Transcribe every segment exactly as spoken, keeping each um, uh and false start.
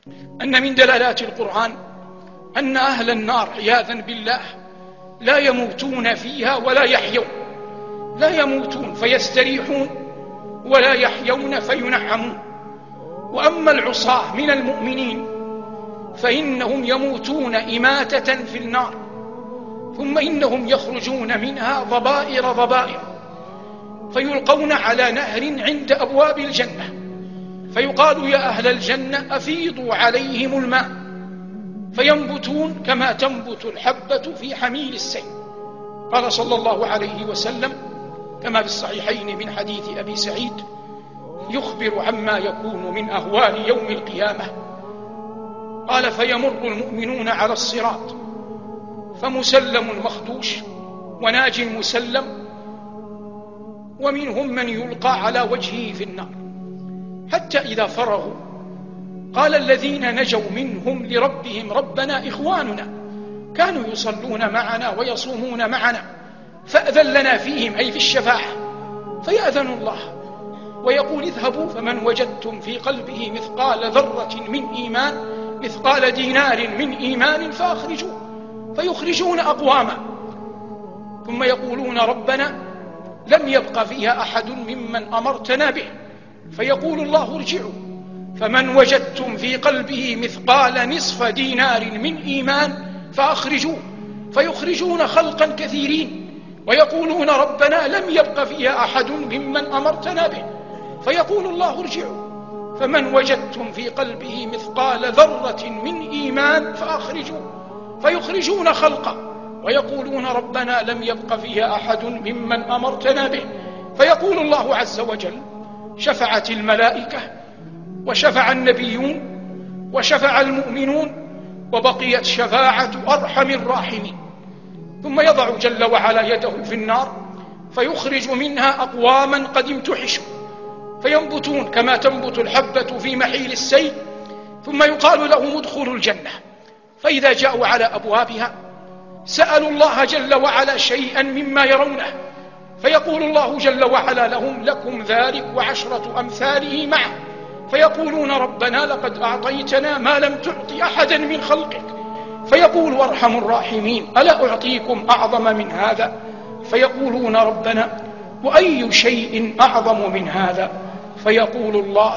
أن من دلالات القرآن أن أهل النار عياذا بالله لا يموتون فيها ولا يحيون، لا يموتون فيستريحون ولا يحيون فينعمون. وأما العصاة من المؤمنين فإنهم يموتون إماتة في النار، ثم إنهم يخرجون منها ضبائر ضبائر، فيلقون على نهر عند أبواب الجنة، فيقال يا أهل الجنة أفيضوا عليهم الماء، فينبتون كما تنبت الحبة في حميل السيل. قال صلى الله عليه وسلم كما في الصحيحين من حديث أبي سعيد يخبر عما يكون من أهوال يوم القيامة، قال فيمر المؤمنون على الصراط فمسلم مخدوش وناج مسلم، ومنهم من يلقى على وجهه في النار، حتى إذا فرغوا قال الذين نجوا منهم لربهم ربنا إخواننا كانوا يصلون معنا ويصومون معنا فأذن لنا فيهم، أي في الشفاعة، فيأذن الله ويقول اذهبوا فمن وجدتم في قلبه مثقال ذرة من إيمان، مثقال دينار من إيمان فأخرجوه، فيخرجون أقواما، ثم يقولون ربنا لم يبق فيها أحد ممن أمرتنا به، فيقول الله ارجعوا فمن وجدتم في قلبه مثقال نصف دينار من إيمان فأخرجوه، فيخرجون خلقا كثيرين ويقولون ربنا لم يبق فيها أحد ممن أمرتنا به، فيقول الله ارجعوا فمن وجدتم في قلبه مثقال ذرة من إيمان فأخرجوه، فيخرجون خلقا ويقولون ربنا لم يبق فيها أحد ممن أمرتنا به، فيقول الله عز وجل شفعت الملائكة وشفع النبيون وشفع المؤمنون وبقيت شفاعة أرحم الراحمين، ثم يضع جل وعلا يده في النار فيخرج منها أقواما قد امتحشوا فينبتون كما تنبت الحبة في محيل السيل، ثم يقال لهم ادخلوا الجنة، فإذا جاءوا على أبوابها سألوا الله جل وعلا شيئا مما يرونه، فيقول الله جل وعلا لهم لكم ذلك وعشرة أمثاله معه، فيقولون ربنا لقد أعطيتنا ما لم تعطي أحدا من خلقك، فيقول وارحم الراحمين ألا أعطيكم أعظم من هذا، فيقولون ربنا وأي شيء أعظم من هذا، فيقول الله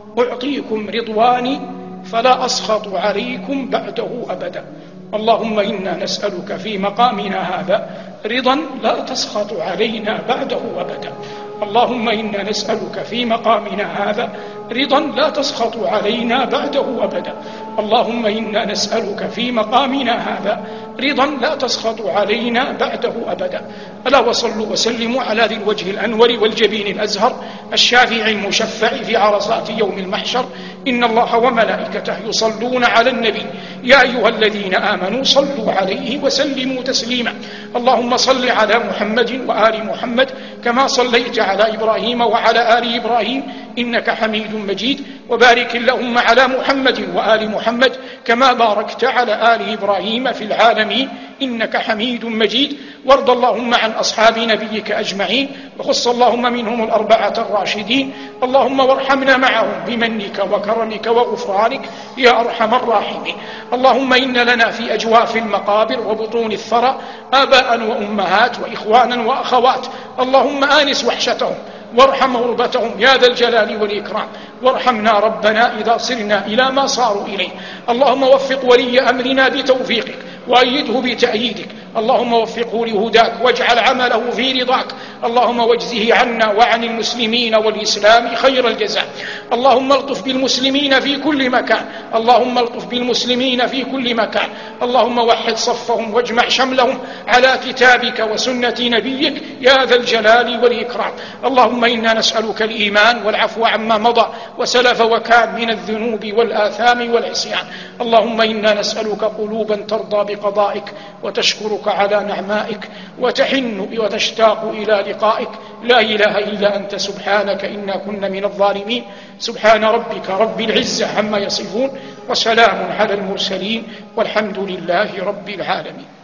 أعطيكم رضواني فلا أسخط عليكم بعده أبدا. اللهم إنا نسألك في مقامنا هذا رضا لا تسخط علينا بعده أبدا. اللهم إنا نسألك في مقامنا هذا رضا لا تسخط علينا بعده أبدا. اللهم إنا نسألك في مقامنا هذا رضا لا تسخط علينا بعده أبدا. ألا وصلوا وسلموا على ذي الوجه الأنور والجبين الأزهر الشافع المشفع في عرصات يوم المحشر. إن الله وملائكته يصلون على النبي يا أيها الذين آمنوا صلوا عليه وسلموا تسليما. اللهم صل على محمد وآل محمد كما صليت على إبراهيم وعلى آل إبراهيم إنك حميد مجيد، وبارك اللهم على محمد وآل محمد كما باركت على آل إبراهيم في العالمين إنك حميد مجيد. وارض اللهم عن أصحاب نبيك أجمعين، وخص اللهم منهم الأربعة الراشدين. اللهم وارحمنا معهم بمنك وكرمك وغفرانك يا أرحم الراحمين. اللهم إن لنا في أجواف المقابر وبطون الثرى آباء وأمهات وإخوانا وأخوات، اللهم آنس وحشتهم وارحم غربتهم يا ذا الجلال والإكرام، وارحمنا ربنا إذا صرنا إلى ما صاروا إليه. اللهم وفق ولي أمرنا بتوفيقك وأيده بتأييدك، اللهم وفقه لهداك واجعل عمله في رضاك، اللهم واجزه عنا وعن المسلمين والإسلام خير الجزاء. اللهم الطف بالمسلمين في كل مكان، اللهم الطف بالمسلمين في كل مكان، اللهم وحد صفهم واجمع شملهم على كتابك وسنة نبيك يا ذا الجلال والإكرام. اللهم إنا نسألك الإيمان والعفو عما مضى وسلف وكان من الذنوب والآثام والعصيان. اللهم إنا نسألك قلوبا ترضى بقضائك وتشكرك على نعمائك وتحن وتشتاق إلى لقائك، لا إله إلا أنت سبحانك إنا كنا من الظالمين. سبحان ربك رب العزة عما يصفون وسلام على المرسلين والحمد لله رب العالمين.